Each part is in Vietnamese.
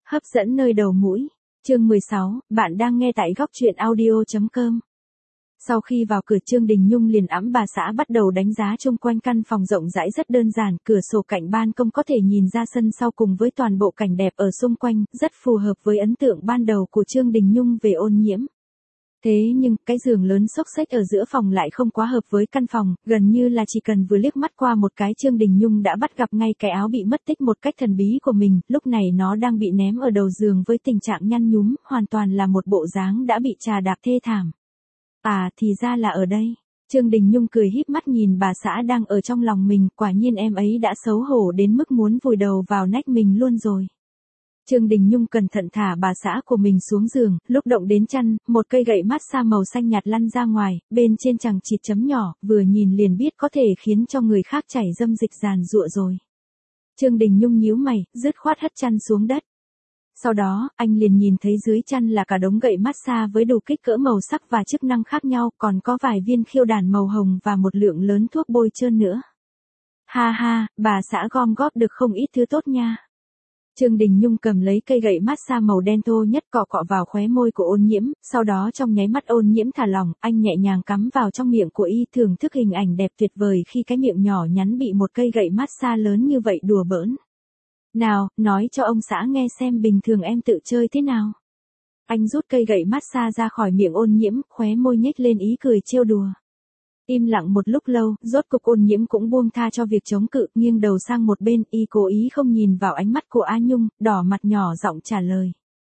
Hấp dẫn nơi đầu mũi. Chương 16, bạn đang nghe tại góc truyện audio.com. Sau khi vào cửa, Trương Đình Nhung liền ẵm bà xã bắt đầu đánh giá chung quanh căn phòng rộng rãi rất đơn giản, cửa sổ cạnh ban công có thể nhìn ra sân sau cùng với toàn bộ cảnh đẹp ở xung quanh, rất phù hợp với ấn tượng ban đầu của Trương Đình Nhung về Ôn Nhiễm. Thế nhưng, cái giường lớn xốc xếch ở giữa phòng lại không quá hợp với căn phòng, gần như là chỉ cần vừa liếc mắt qua một cái Trương Đình Nhung đã bắt gặp ngay cái áo bị mất tích một cách thần bí của mình, lúc này nó đang bị ném ở đầu giường với tình trạng nhăn nhúm, hoàn toàn là một bộ dáng đã bị trà đạp thê thảm. À, thì ra là ở đây. Trương Đình Nhung cười híp mắt nhìn bà xã đang ở trong lòng mình, quả nhiên em ấy đã xấu hổ đến mức muốn vùi đầu vào nách mình luôn rồi. Trương Đình Nhung cẩn thận thả bà xã của mình xuống giường, lúc động đến chăn, một cây gậy massage màu xanh nhạt lăn ra ngoài, bên trên chằng chịt chấm nhỏ, vừa nhìn liền biết có thể khiến cho người khác chảy dâm dịch giàn giụa rồi. Trương Đình Nhung nhíu mày, dứt khoát hất chăn xuống đất. Sau đó, anh liền nhìn thấy dưới chăn là cả đống gậy massage với đủ kích cỡ màu sắc và chức năng khác nhau, còn có vài viên khiêu đàn màu hồng và một lượng lớn thuốc bôi trơn nữa. Ha ha, bà xã gom góp được không ít thứ tốt nha. Trương Đình Nhung cầm lấy cây gậy massage màu đen thô nhất cọ cọ vào khóe môi của Ôn Nhiễm, sau đó trong nháy mắt Ôn Nhiễm thả lỏng, anh nhẹ nhàng cắm vào trong miệng của y, thưởng thức hình ảnh đẹp tuyệt vời khi cái miệng nhỏ nhắn bị một cây gậy massage lớn như vậy đùa bỡn. Nào, nói cho ông xã nghe xem bình thường em tự chơi thế nào. Anh rút cây gậy massage ra khỏi miệng Ôn Nhiễm, khóe môi nhếch lên ý cười trêu đùa. Im lặng một lúc lâu, rốt cục Ôn Nhiễm cũng buông tha cho việc chống cự, nghiêng đầu sang một bên, y cố ý không nhìn vào ánh mắt của A Nhung, đỏ mặt nhỏ giọng trả lời.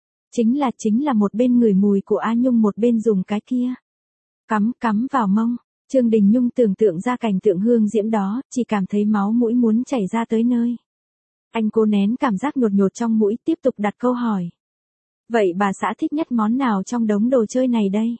Chính là một bên ngửi mùi của A Nhung, một bên dùng cái kia. Cắm vào mông. Trương Đình Nhung tưởng tượng ra cảnh tượng hương diễm đó, chỉ cảm thấy máu mũi muốn chảy ra tới nơi. Anh cố nén cảm giác nhột nhột trong mũi, tiếp tục đặt câu hỏi. Vậy bà xã thích nhất món nào trong đống đồ chơi này đây?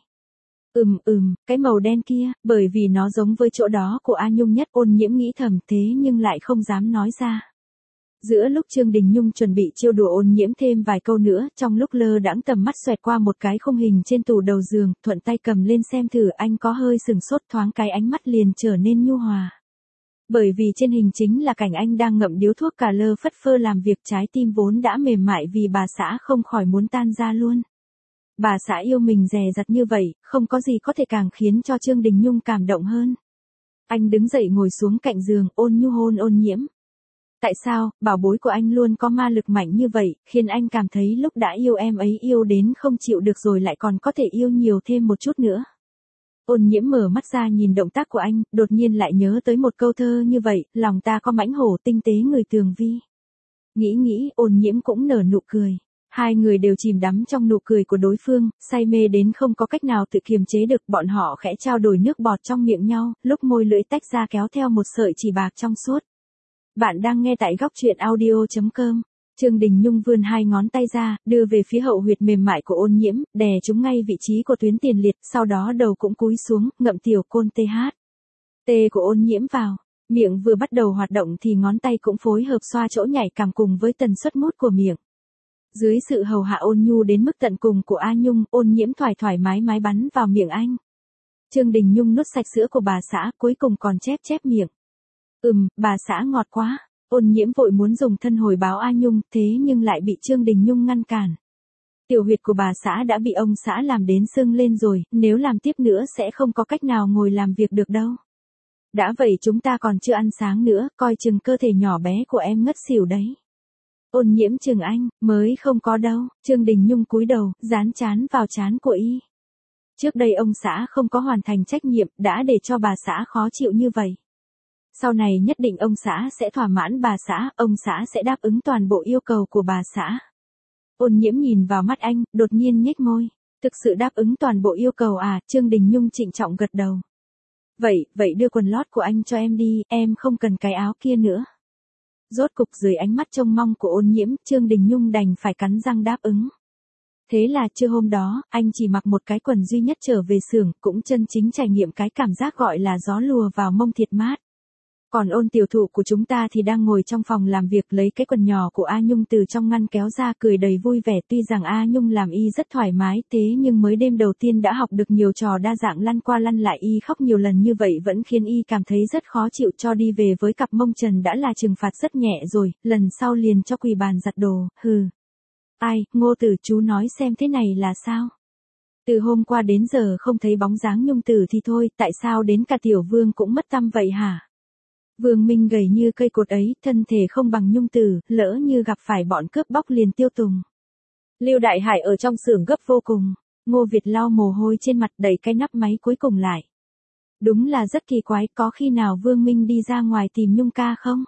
Cái màu đen kia, bởi vì nó giống với chỗ đó của A Nhung nhất. Ôn Nhiễm nghĩ thầm thế nhưng lại không dám nói ra. Giữa lúc Trương Đình Nhung chuẩn bị trêu đùa Ôn Nhiễm thêm vài câu nữa, trong lúc lơ đãng tầm mắt xoẹt qua một cái khung hình trên tủ đầu giường, thuận tay cầm lên xem thử, anh có hơi sừng sốt, thoáng cái ánh mắt liền trở nên nhu hòa. Bởi vì trên hình chính là cảnh anh đang ngậm điếu thuốc cà lơ phất phơ làm việc, trái tim vốn đã mềm mại vì bà xã không khỏi muốn tan ra luôn. Bà xã yêu mình dè dặt như vậy, không có gì có thể càng khiến cho Trương Đình Nhung cảm động hơn. Anh đứng dậy ngồi xuống cạnh giường, ôn nhu hôn Ôn Nhiễm. Tại sao, bảo bối của anh luôn có ma lực mạnh như vậy, khiến anh cảm thấy lúc đã yêu em ấy yêu đến không chịu được rồi lại còn có thể yêu nhiều thêm một chút nữa. Ôn Nhiễm mở mắt ra nhìn động tác của anh, đột nhiên lại nhớ tới một câu thơ như vậy, lòng ta có mãnh hổ tinh tế người tường vi. Nghĩ, Ôn Nhiễm cũng nở nụ cười. Hai người đều chìm đắm trong nụ cười của đối phương, say mê đến không có cách nào tự kiềm chế được, bọn họ khẽ trao đổi nước bọt trong miệng nhau, lúc môi lưỡi tách ra kéo theo một sợi chỉ bạc trong suốt. Bạn đang nghe tại góc truyện audio.com. Trương Đình Nhung vươn hai ngón tay ra, đưa về phía hậu huyệt mềm mại của Ôn Nhiễm, đè chúng ngay vị trí của tuyến tiền liệt, sau đó đầu cũng cúi xuống, ngậm tiểu côn tê của Ôn Nhiễm vào. Miệng vừa bắt đầu hoạt động thì ngón tay cũng phối hợp xoa chỗ nhạy cảm cùng với tần suất mút của miệng. Dưới sự hầu hạ ôn nhu đến mức tận cùng của A Nhung, Ôn Nhiễm thoải mái bắn vào miệng anh. Trương Đình Nhung nuốt sạch sữa của bà xã, cuối cùng còn chép miệng. Bà xã ngọt quá. Ôn Nhiễm vội muốn dùng thân hồi báo A Nhung, thế nhưng lại bị Trương Đình Nhung ngăn cản. Tiểu huyệt của bà xã đã bị ông xã làm đến sưng lên rồi, nếu làm tiếp nữa sẽ không có cách nào ngồi làm việc được đâu. Đã vậy chúng ta còn chưa ăn sáng nữa, coi chừng cơ thể nhỏ bé của em ngất xỉu đấy. Ôn Nhiễm chừng anh, mới không có đâu. Trương Đình Nhung cúi đầu, dán trán vào trán của y. Trước đây ông xã không có hoàn thành trách nhiệm, đã để cho bà xã khó chịu như vậy. Sau này nhất định ông xã sẽ thỏa mãn bà xã, ông xã sẽ đáp ứng toàn bộ yêu cầu của bà xã. Ôn Nhiễm nhìn vào mắt anh, đột nhiên nhếch môi. Thực sự đáp ứng toàn bộ yêu cầu à? Trương Đình Nhung trịnh trọng gật đầu. Vậy đưa quần lót của anh cho em đi, em không cần cái áo kia nữa. Rốt cục dưới ánh mắt trông mong của Ôn Nhiễm, Trương Đình Nhung đành phải cắn răng đáp ứng. Thế là trưa hôm đó, anh chỉ mặc một cái quần duy nhất trở về xưởng, cũng chân chính trải nghiệm cái cảm giác gọi là gió lùa vào mông thiệt mát. Còn Ôn tiểu thụ của chúng ta thì đang ngồi trong phòng làm việc lấy cái quần nhỏ của A Nhung từ trong ngăn kéo ra, cười đầy vui vẻ. Tuy rằng A Nhung làm y rất thoải mái, thế nhưng mới đêm đầu tiên đã học được nhiều trò đa dạng, lăn qua lăn lại, y khóc nhiều lần như vậy vẫn khiến y cảm thấy rất khó chịu. Cho đi về với cặp mông trần đã là trừng phạt rất nhẹ rồi, lần sau liền cho quỳ bàn giặt đồ, hừ. Ai, Ngô Tử chú nói xem thế này là sao? Từ hôm qua đến giờ không thấy bóng dáng Nhung Tử thì thôi, tại sao đến cả Tiểu Vương cũng mất tăm vậy hả? Vương Minh gầy như cây cột ấy, thân thể không bằng Nhung Tử, lỡ như gặp phải bọn cướp bóc liền tiêu tùng. Lưu Đại Hải ở trong xưởng gấp vô cùng, Ngô Việt lau mồ hôi trên mặt đẩy cái nắp máy cuối cùng lại. Đúng là rất kỳ quái, có khi nào Vương Minh đi ra ngoài tìm Nhung ca không?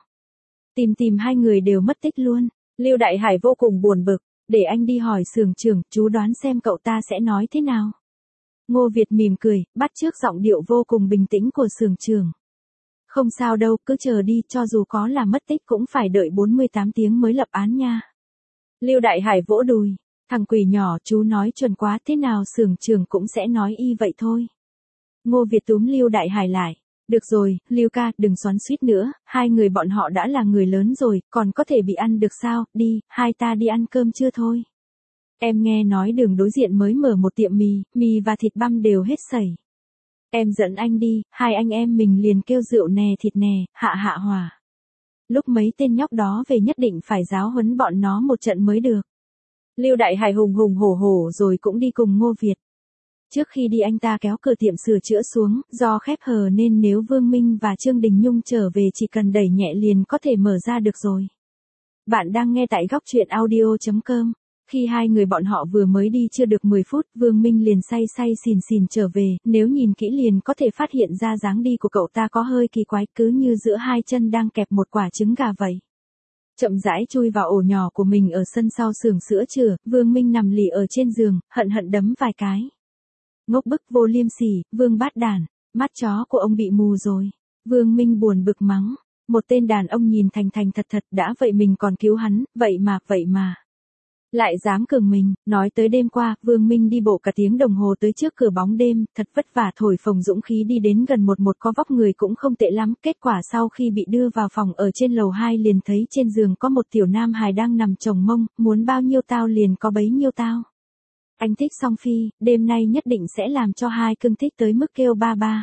Tìm hai người đều mất tích luôn. Lưu Đại Hải vô cùng buồn bực, để anh đi hỏi xưởng trưởng, chú đoán xem cậu ta sẽ nói thế nào. Ngô Việt mỉm cười, bắt chước giọng điệu vô cùng bình tĩnh của xưởng trưởng. Không sao đâu, cứ chờ đi, cho dù có là mất tích cũng phải đợi 48 tiếng mới lập án nha. Lưu Đại Hải vỗ đùi, thằng quỷ nhỏ, chú nói chuẩn quá, thế nào xưởng trưởng cũng sẽ nói y vậy thôi. Ngô Việt túm Lưu Đại Hải lại. Được rồi, Lưu ca, đừng xoắn xuýt nữa, hai người bọn họ đã là người lớn rồi, còn có thể bị ăn được sao, đi, hai ta đi ăn cơm chưa thôi. Em nghe nói đường đối diện mới mở một tiệm mì và thịt băm đều hết sảy. Em dẫn anh đi, hai anh em mình liền kêu rượu nè thịt nè, hạ hòa. Lúc mấy tên nhóc đó về nhất định phải giáo huấn bọn nó một trận mới được. Lưu Đại Hải hùng hùng hổ hổ rồi cũng đi cùng Ngô Việt. Trước khi đi anh ta kéo cửa tiệm sửa chữa xuống, do khép hờ nên nếu Vương Minh và Trương Đình Nhung trở về chỉ cần đẩy nhẹ liền có thể mở ra được rồi. Bạn đang nghe tại góc truyện audio.com. Khi hai người bọn họ vừa mới đi chưa được 10 phút, Vương Minh liền say xỉn trở về, nếu nhìn kỹ liền có thể phát hiện ra dáng đi của cậu ta có hơi kỳ quái, cứ như giữa hai chân đang kẹp một quả trứng gà vậy. Chậm rãi chui vào ổ nhỏ của mình ở sân sau xưởng sữa chửa, Vương Minh nằm lì ở trên giường, hận đấm vài cái. Ngốc bức vô liêm sỉ, Vương bát đản, mắt chó của ông bị mù rồi. Vương Minh buồn bực mắng, một tên đàn ông nhìn thành thật đã vậy mình còn cứu hắn, vậy mà. Lại dám cường mình, nói tới đêm qua, Vương Minh đi bộ cả tiếng đồng hồ tới trước cửa bóng đêm, thật vất vả thổi phồng dũng khí đi đến gần một có vóc người cũng không tệ lắm, kết quả sau khi bị đưa vào phòng ở trên lầu 2 liền thấy trên giường có một tiểu nam hài đang nằm chồng mông, muốn bao nhiêu tao liền có bấy nhiêu tao. Anh thích song phi, đêm nay nhất định sẽ làm cho hai cưng thích tới mức kêu ba ba.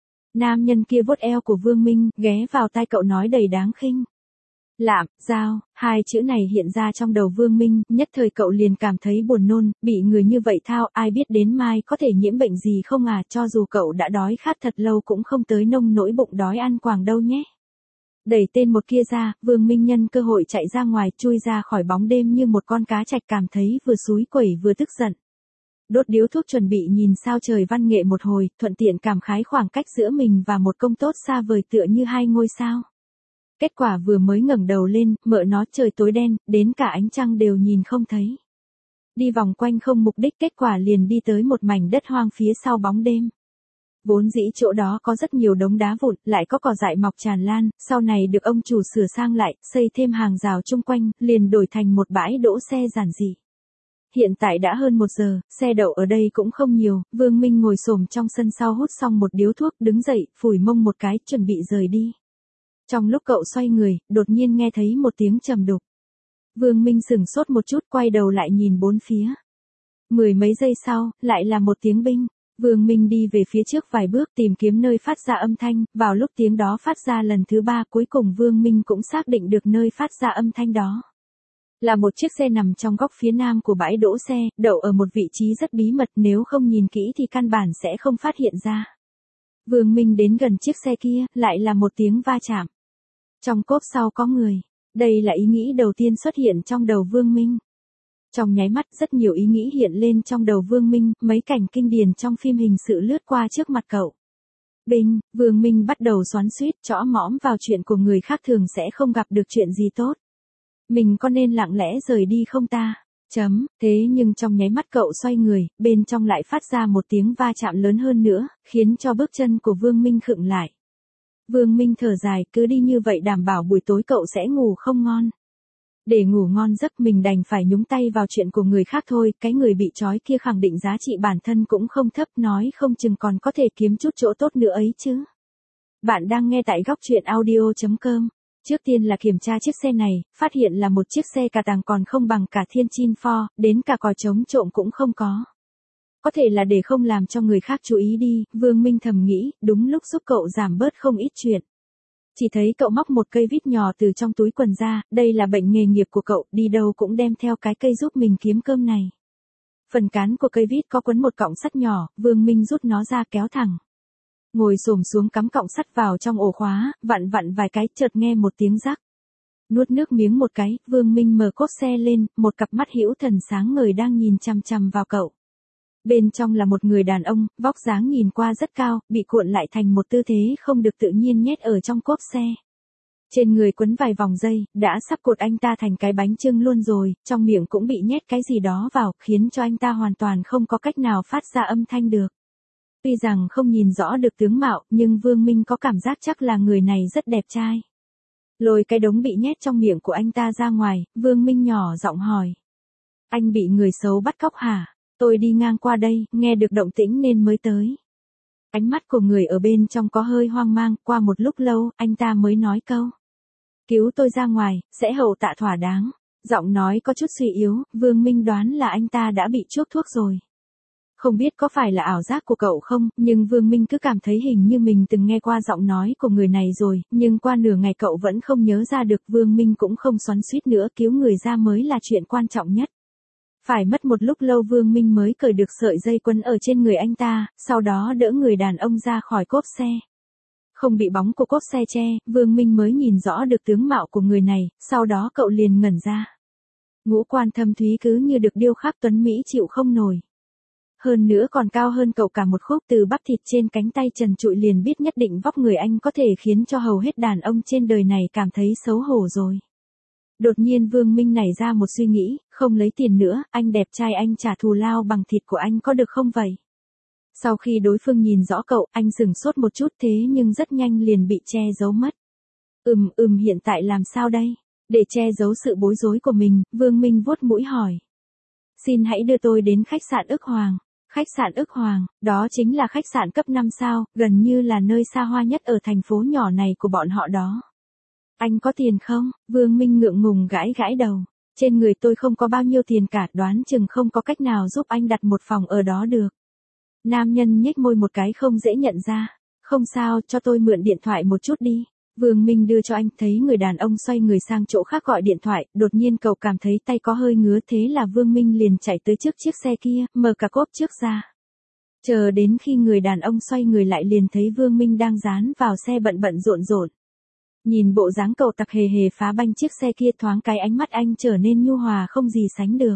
Nam nhân kia vuốt eo của Vương Minh, ghé vào tai cậu nói đầy đáng khinh. Lạm, giao, hai chữ này hiện ra trong đầu Vương Minh, nhất thời cậu liền cảm thấy buồn nôn, bị người như vậy thao, ai biết đến mai có thể nhiễm bệnh gì không à, cho dù cậu đã đói khát thật lâu cũng không tới nông nỗi bụng đói ăn quàng đâu nhé. Đẩy tên một kia ra, Vương Minh nhân cơ hội chạy ra ngoài, chui ra khỏi bóng đêm như một con cá trạch, cảm thấy vừa xúi quẩy vừa tức giận. Đốt điếu thuốc chuẩn bị nhìn sao trời văn nghệ một hồi, thuận tiện cảm khái khoảng cách giữa mình và một công tốt xa vời tựa như hai ngôi sao. Kết quả vừa mới ngẩng đầu lên, mợ nó trời tối đen, đến cả ánh trăng đều nhìn không thấy. Đi vòng quanh không mục đích, kết quả liền đi tới một mảnh đất hoang phía sau bóng đêm. Vốn dĩ chỗ đó có rất nhiều đống đá vụn, lại có cỏ dại mọc tràn lan, sau này được ông chủ sửa sang lại, xây thêm hàng rào chung quanh, liền đổi thành một bãi đỗ xe giản dị. Hiện tại đã hơn 1 giờ, xe đậu ở đây cũng không nhiều, Vương Minh ngồi xổm trong sân sau hút xong một điếu thuốc, đứng dậy, phủi mông một cái, chuẩn bị rời đi. Trong lúc cậu xoay người, đột nhiên nghe thấy một tiếng trầm đục. Vương Minh sửng sốt một chút, quay đầu lại nhìn bốn phía. 10 mấy giây sau, lại là một tiếng binh. Vương Minh đi về phía trước vài bước tìm kiếm nơi phát ra âm thanh, vào lúc tiếng đó phát ra lần thứ 3 cuối cùng Vương Minh cũng xác định được nơi phát ra âm thanh đó. Là một chiếc xe nằm trong góc phía nam của bãi đỗ xe, đậu ở một vị trí rất bí mật, nếu không nhìn kỹ thì căn bản sẽ không phát hiện ra. Vương Minh đến gần chiếc xe kia, lại là một tiếng va chạm. Trong cốp sau có người. Đây là ý nghĩ đầu tiên xuất hiện trong đầu Vương Minh. Trong nháy mắt rất nhiều ý nghĩ hiện lên trong đầu Vương Minh, mấy cảnh kinh điển trong phim hình sự lướt qua trước mặt cậu. Vương Minh bắt đầu xoắn xuýt, chõ mõm vào chuyện của người khác thường sẽ không gặp được chuyện gì tốt. Mình có nên lặng lẽ rời đi không ta? Thế nhưng trong nháy mắt cậu xoay người, bên trong lại phát ra một tiếng va chạm lớn hơn nữa, khiến cho bước chân của Vương Minh khựng lại. Vương Minh thở dài, cứ đi như vậy đảm bảo buổi tối cậu sẽ ngủ không ngon. Để ngủ ngon giấc mình đành phải nhúng tay vào chuyện của người khác thôi, cái người bị trói kia khẳng định giá trị bản thân cũng không thấp, nói không chừng còn có thể kiếm chút chỗ tốt nữa ấy chứ. Bạn đang nghe tại góc truyện audio.com. Trước tiên là kiểm tra chiếc xe này, phát hiện là một chiếc xe cà tàng còn không bằng cả Thiên Chin Ford, đến cả còi chống trộm cũng không có. Có thể là để không làm cho người khác chú ý đi, Vương Minh thầm nghĩ, đúng lúc giúp cậu giảm bớt không ít chuyện. Chỉ thấy cậu móc một cây vít nhỏ từ trong túi quần ra, đây là bệnh nghề nghiệp của cậu, đi đâu cũng đem theo cái cây giúp mình kiếm cơm này. Phần cán của cây vít có quấn một cọng sắt nhỏ, Vương Minh rút nó ra kéo thẳng. Ngồi xổm xuống cắm cọng sắt vào trong ổ khóa, vặn vặn vài cái, chợt nghe một tiếng rắc. Nuốt nước miếng một cái, Vương Minh mở cốp xe lên, một cặp mắt hữu thần sáng ngời đang nhìn chằm chằm vào cậu. Bên trong là một người đàn ông, vóc dáng nhìn qua rất cao, bị cuộn lại thành một tư thế không được tự nhiên nhét ở trong cốp xe. Trên người quấn vài vòng dây, đã sắp cột anh ta thành cái bánh chưng luôn rồi, trong miệng cũng bị nhét cái gì đó vào, khiến cho anh ta hoàn toàn không có cách nào phát ra âm thanh được. Tuy rằng không nhìn rõ được tướng mạo, nhưng Vương Minh có cảm giác chắc là người này rất đẹp trai. Lôi cái đống bị nhét trong miệng của anh ta ra ngoài, Vương Minh nhỏ giọng hỏi. Anh bị người xấu bắt cóc hả? Tôi đi ngang qua đây, nghe được động tĩnh nên mới tới. Ánh mắt của người ở bên trong có hơi hoang mang, qua một lúc lâu, anh ta mới nói câu. Cứu tôi ra ngoài, sẽ hậu tạ thỏa đáng. Giọng nói có chút suy yếu, Vương Minh đoán là anh ta đã bị chuốc thuốc rồi. Không biết có phải là ảo giác của cậu không, nhưng Vương Minh cứ cảm thấy hình như mình từng nghe qua giọng nói của người này rồi, nhưng qua nửa ngày cậu vẫn không nhớ ra được. Vương Minh cũng không xoắn xuýt nữa, cứu người ra mới là chuyện quan trọng nhất. Phải mất một lúc lâu Vương Minh mới cởi được sợi dây quấn ở trên người anh ta, sau đó đỡ người đàn ông ra khỏi cốp xe. Không bị bóng của cốp xe che, Vương Minh mới nhìn rõ được tướng mạo của người này, sau đó cậu liền ngẩn ra. Ngũ quan thâm thúy cứ như được điêu khắc tuấn mỹ chịu không nổi. Hơn nữa còn cao hơn cậu cả một khúc, từ bắp thịt trên cánh tay trần trụi liền biết nhất định vóc người anh có thể khiến cho hầu hết đàn ông trên đời này cảm thấy xấu hổ rồi. Đột nhiên Vương Minh nảy ra một suy nghĩ, không lấy tiền nữa, anh đẹp trai anh trả thù lao bằng thịt của anh có được không vậy? Sau khi đối phương nhìn rõ cậu, anh sửng sốt một chút thế nhưng rất nhanh liền bị che giấu mất. Hiện tại làm sao đây? Để che giấu sự bối rối của mình, Vương Minh vuốt mũi hỏi. Xin hãy đưa tôi đến khách sạn Ức Hoàng. Khách sạn Ức Hoàng, đó chính là khách sạn cấp 5 sao, gần như là nơi xa hoa nhất ở thành phố nhỏ này của bọn họ đó. Anh có tiền không? Vương Minh ngượng ngùng gãi gãi đầu. Trên người tôi không có bao nhiêu tiền cả, đoán chừng không có cách nào giúp anh đặt một phòng ở đó được. Nam nhân nhếch môi một cái không dễ nhận ra. Không sao, cho tôi mượn điện thoại một chút đi. Vương Minh đưa cho anh, thấy người đàn ông xoay người sang chỗ khác gọi điện thoại, đột nhiên cậu cảm thấy tay có hơi ngứa, thế là Vương Minh liền chạy tới trước chiếc xe kia, mở cả cốp trước ra. Chờ đến khi người đàn ông xoay người lại liền thấy Vương Minh đang dán vào xe bận bận rộn rộn. Nhìn bộ dáng cậu tặc hề hề phá banh chiếc xe kia, thoáng cái ánh mắt anh trở nên nhu hòa không gì sánh được.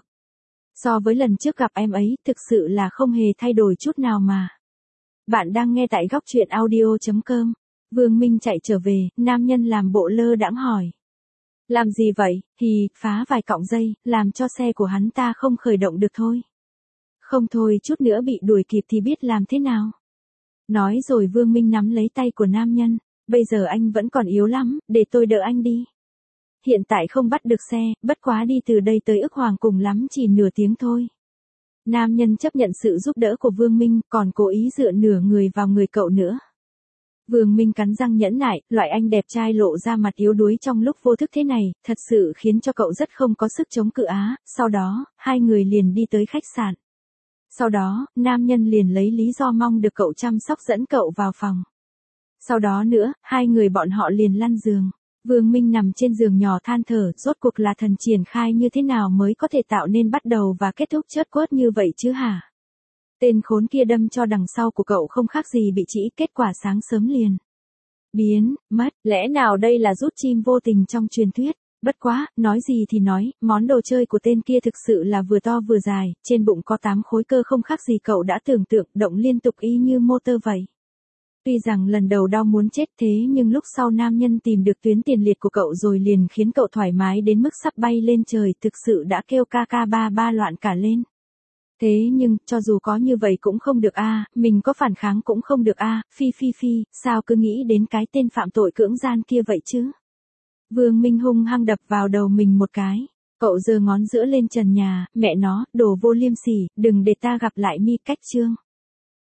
So với lần trước gặp em ấy, thực sự là không hề thay đổi chút nào mà. Bạn đang nghe tại góc truyện audio.com. Vương Minh chạy trở về, nam nhân làm bộ lơ đãng hỏi. Làm gì vậy? Phá vài cọng dây, làm cho xe của hắn ta không khởi động được thôi. Không thôi, chút nữa bị đuổi kịp thì biết làm thế nào. Nói rồi Vương Minh nắm lấy tay của nam nhân. Bây giờ anh vẫn còn yếu lắm, để tôi đỡ anh đi. Hiện tại không bắt được xe, bất quá đi từ đây tới Ức Hoàng cùng lắm chỉ nửa tiếng thôi. Nam nhân chấp nhận sự giúp đỡ của Vương Minh, còn cố ý dựa nửa người vào người cậu nữa. Vương Minh cắn răng nhẫn nại, loại anh đẹp trai lộ ra mặt yếu đuối trong lúc vô thức thế này, thật sự khiến cho cậu rất không có sức chống cự á. Sau đó, hai người liền đi tới khách sạn. Sau đó, nam nhân liền lấy lý do mong được cậu chăm sóc dẫn cậu vào phòng. Sau đó nữa, hai người bọn họ liền lăn giường. Vương Minh nằm trên giường nhỏ than thở, rốt cuộc là thần triển khai như thế nào mới có thể tạo nên bắt đầu và kết thúc chớt quớt như vậy chứ hả? Tên khốn kia đâm cho đằng sau của cậu không khác gì bị trĩ, kết quả sáng sớm liền biến mất, lẽ nào đây là rút chim vô tình trong truyền thuyết? Bất quá, nói gì thì nói, món đồ chơi của tên kia thực sự là vừa to vừa dài, trên bụng có 8 khối cơ không khác gì cậu đã tưởng tượng, động liên tục y như motor vậy. Tuy rằng lần đầu đau muốn chết thế nhưng lúc sau nam nhân tìm được tuyến tiền liệt của cậu rồi liền khiến cậu thoải mái đến mức sắp bay lên trời, thực sự đã kêu ca ca ba ba loạn cả lên. Thế nhưng, cho dù có như vậy cũng không được a, mình có phản kháng cũng không được a, phi, sao cứ nghĩ đến cái tên phạm tội cưỡng gian kia vậy chứ? Vương Minh hung hăng đập vào đầu mình một cái. Cậu giơ ngón giữa lên trần nhà, mẹ nó, đồ vô liêm sỉ, đừng để ta gặp lại mi cách trương.